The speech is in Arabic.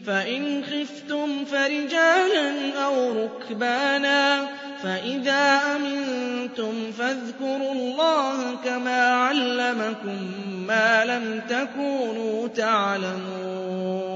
فإن خفتم فرجالا أو ركبانا فإذا أمنتم فاذكروا الله كما علمكم ما لم تكونوا تعلمون